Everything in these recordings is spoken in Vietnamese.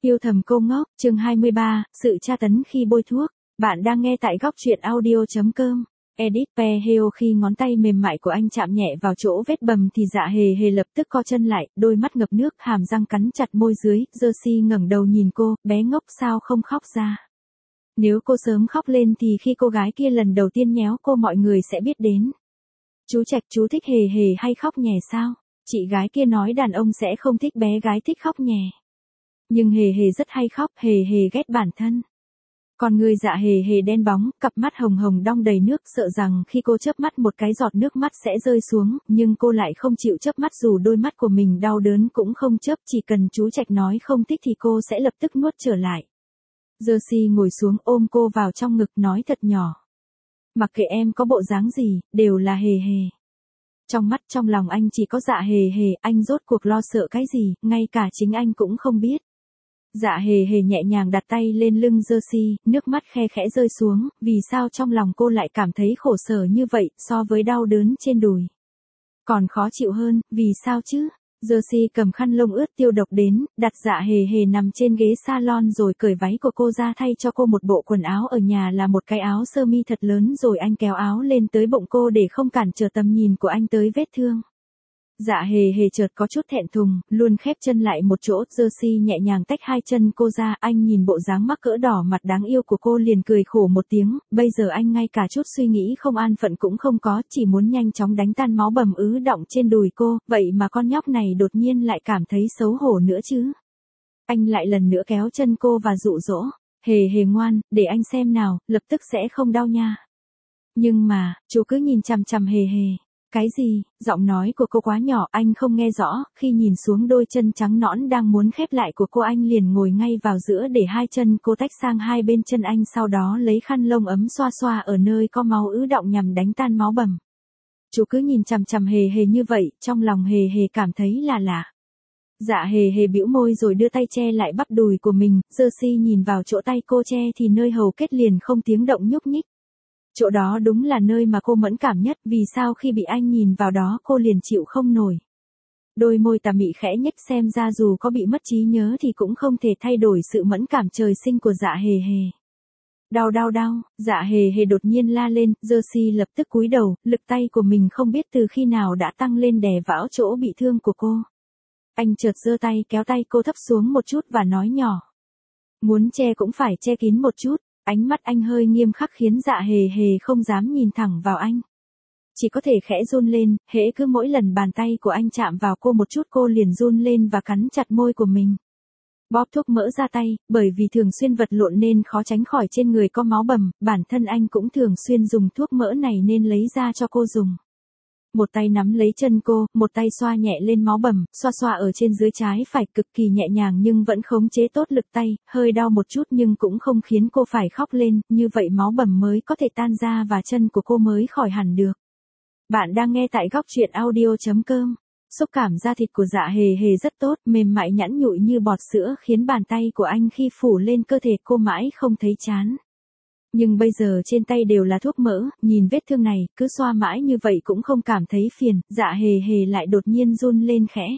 Yêu thầm cô ngốc, chương 23, sự tra tấn khi bôi thuốc. Bạn đang nghe tại góc truyện audio.com. Edit Pe Heo khi ngón tay mềm mại của anh chạm nhẹ vào chỗ vết bầm thì Dạ Hề Hề lập tức co chân lại, đôi mắt ngập nước, hàm răng cắn chặt môi dưới. Jersey ngẩng đầu nhìn cô, bé ngốc sao không khóc ra. Nếu cô sớm khóc lên thì khi cô gái kia lần đầu tiên nhéo cô mọi người sẽ biết đến. Chú Trạch, chú thích Hề Hề hay khóc nhè sao? Chị gái kia nói đàn ông sẽ không thích bé gái thích khóc nhè. Nhưng Hề Hề rất hay khóc, Hề Hề ghét bản thân. Còn người Dạ Hề Hề đen bóng, cặp mắt hồng hồng đong đầy nước, sợ rằng khi cô chớp mắt một cái giọt nước mắt sẽ rơi xuống, nhưng cô lại không chịu chớp mắt dù đôi mắt của mình đau đớn cũng không chớp, chỉ cần chú Trạch nói không thích thì cô sẽ lập tức nuốt trở lại. Jersey ngồi xuống ôm cô vào trong ngực nói thật nhỏ. Mặc kệ em có bộ dáng gì, đều là Hề Hề. Trong mắt trong lòng anh chỉ có Dạ Hề Hề, anh rốt cuộc lo sợ cái gì, ngay cả chính anh cũng không biết. Dạ Hề Hề nhẹ nhàng đặt tay lên lưng Jersey, nước mắt khe khẽ rơi xuống, vì sao trong lòng cô lại cảm thấy khổ sở như vậy, so với đau đớn trên đùi. Còn khó chịu hơn, vì sao chứ? Jersey cầm khăn lông ướt tiêu độc đến, đặt Dạ Hề Hề nằm trên ghế salon rồi cởi váy của cô ra thay cho cô một bộ quần áo ở nhà là một cái áo sơ mi thật lớn rồi anh kéo áo lên tới bụng cô để không cản trở tầm nhìn của anh tới vết thương. Dạ Hề Hề chợt có chút thẹn thùng, luôn khép chân lại một chỗ, Jersey nhẹ nhàng tách hai chân cô ra, anh nhìn bộ dáng mắc cỡ đỏ mặt đáng yêu của cô liền cười khổ một tiếng, bây giờ anh ngay cả chút suy nghĩ không an phận cũng không có, chỉ muốn nhanh chóng đánh tan máu bầm ứ đọng trên đùi cô, vậy mà con nhóc này đột nhiên lại cảm thấy xấu hổ nữa chứ. Anh lại lần nữa kéo chân cô và dụ dỗ, Hề Hề ngoan, để anh xem nào, lập tức sẽ không đau nha. Nhưng mà, chú cứ nhìn chằm chằm Hề Hề. Cái gì? Giọng nói của cô quá nhỏ, anh không nghe rõ, khi nhìn xuống đôi chân trắng nõn đang muốn khép lại của cô anh liền ngồi ngay vào giữa để hai chân cô tách sang hai bên chân anh, sau đó lấy khăn lông ấm xoa xoa ở nơi có máu ứ đọng nhằm đánh tan máu bầm. Chú cứ nhìn chằm chằm Hề Hề như vậy, trong lòng Hề Hề cảm thấy là lạ. Dạ Hề Hề bĩu môi rồi đưa tay che lại bắp đùi của mình, Jersey nhìn vào chỗ tay cô che thì nơi hầu kết liền không tiếng động nhúc nhích. Chỗ đó đúng là nơi mà cô mẫn cảm nhất, vì sao khi bị anh nhìn vào đó cô liền chịu không nổi. Đôi môi tà mị khẽ nhếch, xem ra dù có bị mất trí nhớ thì cũng không thể thay đổi sự mẫn cảm trời sinh của Dạ Hề Hề. Đau đau đau, Dạ Hề Hề đột nhiên la lên, Jersey lập tức cúi đầu, lực tay của mình không biết từ khi nào đã tăng lên đè vào chỗ bị thương của cô. Anh chợt giơ tay kéo tay cô thấp xuống một chút và nói nhỏ. Muốn che cũng phải che kín một chút. Ánh mắt anh hơi nghiêm khắc khiến Dạ Hề Hề không dám nhìn thẳng vào anh. Chỉ có thể khẽ run lên, hễ cứ mỗi lần bàn tay của anh chạm vào cô một chút cô liền run lên và cắn chặt môi của mình. Bóp thuốc mỡ ra tay, bởi vì thường xuyên vật lộn nên khó tránh khỏi trên người có máu bầm, bản thân anh cũng thường xuyên dùng thuốc mỡ này nên lấy ra cho cô dùng. Một tay nắm lấy chân cô, một tay xoa nhẹ lên máu bầm, xoa xoa ở trên dưới trái phải cực kỳ nhẹ nhàng nhưng vẫn khống chế tốt lực tay, hơi đau một chút nhưng cũng không khiến cô phải khóc lên, như vậy máu bầm mới có thể tan ra và chân của cô mới khỏi hẳn được. Bạn đang nghe tại góc truyện audio.com. Xúc cảm da thịt của Dạ Hề Hề rất tốt, mềm mại nhẵn nhụi như bọt sữa khiến bàn tay của anh khi phủ lên cơ thể cô mãi không thấy chán. Nhưng bây giờ trên tay đều là thuốc mỡ, nhìn vết thương này, cứ xoa mãi như vậy cũng không cảm thấy phiền, Dạ Hề Hề lại đột nhiên run lên khẽ.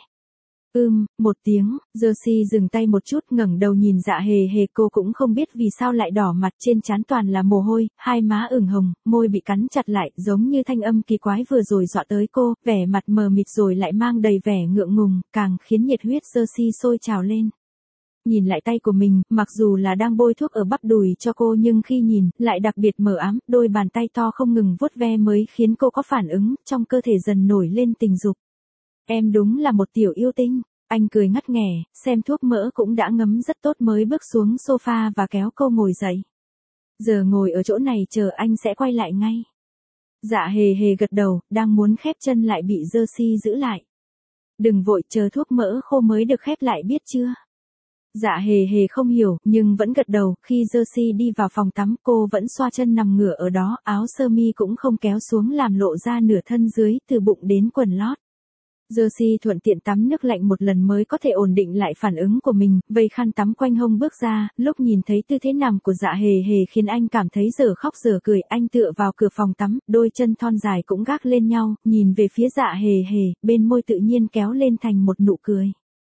Một tiếng, Jersey dừng tay một chút ngẩng đầu nhìn Dạ Hề Hề, cô cũng không biết vì sao lại đỏ mặt, trên trán toàn là mồ hôi, hai má ửng hồng, môi bị cắn chặt lại, giống như thanh âm kỳ quái vừa rồi dọa tới cô, vẻ mặt mờ mịt rồi lại mang đầy vẻ ngượng ngùng, càng khiến nhiệt huyết Jersey sôi trào lên. Nhìn lại tay của mình, mặc dù là đang bôi thuốc ở bắp đùi cho cô nhưng khi nhìn, lại đặc biệt mờ ám, đôi bàn tay to không ngừng vuốt ve mới khiến cô có phản ứng, trong cơ thể dần nổi lên tình dục. Em đúng là một tiểu yêu tinh, anh cười ngắt nghẻ, xem thuốc mỡ cũng đã ngấm rất tốt mới bước xuống sofa và kéo cô ngồi dậy. Giờ ngồi ở chỗ này chờ anh sẽ quay lại ngay. Dạ Hề Hề gật đầu, đang muốn khép chân lại bị Jersey giữ lại. Đừng vội, chờ thuốc mỡ khô mới được khép lại biết chưa? Dạ Hề Hề không hiểu, nhưng vẫn gật đầu, khi Jersey đi vào phòng tắm cô vẫn xoa chân nằm ngửa ở đó, áo sơ mi cũng không kéo xuống làm lộ ra nửa thân dưới, từ bụng đến quần lót. Jersey thuận tiện tắm nước lạnh một lần mới có thể ổn định lại phản ứng của mình, vây khăn tắm quanh hông bước ra, lúc nhìn thấy tư thế nằm của Dạ Hề Hề khiến anh cảm thấy dở khóc dở cười, anh tựa vào cửa phòng tắm, đôi chân thon dài cũng gác lên nhau, nhìn về phía Dạ Hề Hề, bên môi tự nhiên kéo lên thành một nụ cười.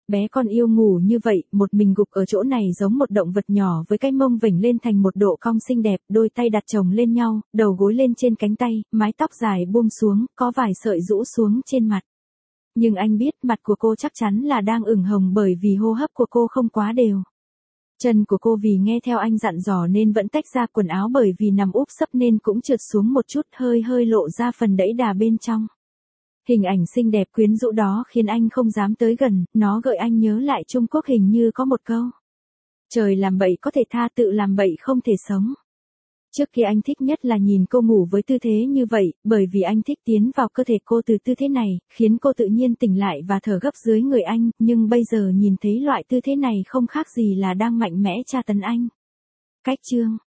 Bé con yêu ngủ như vậy, một mình gục ở chỗ này giống một động vật nhỏ với cái mông vểnh lên thành một độ cong xinh đẹp, đôi tay đặt chồng lên nhau, đầu gối lên trên cánh tay, mái tóc dài buông xuống, có vài sợi rũ xuống trên mặt. Nhưng anh biết mặt của cô chắc chắn là đang ửng hồng bởi vì hô hấp của cô không quá đều. Chân của cô vì nghe theo anh dặn dò nên vẫn tách ra quần áo bởi vì nằm úp sấp nên cũng trượt xuống một chút hơi hơi lộ ra phần đẫy đà bên trong. Hình ảnh xinh đẹp quyến rũ đó khiến anh không dám tới gần, nó gợi anh nhớ lại Trung Quốc hình như có một câu. Trời làm bậy có thể tha, tự làm bậy không thể sống. Trước kia anh thích nhất là nhìn cô ngủ với tư thế như vậy, bởi vì anh thích tiến vào cơ thể cô từ tư thế này, khiến cô tự nhiên tỉnh lại và thở gấp dưới người anh, nhưng bây giờ nhìn thấy loại tư thế này không khác gì là đang mạnh mẽ tra tấn anh. Cách chương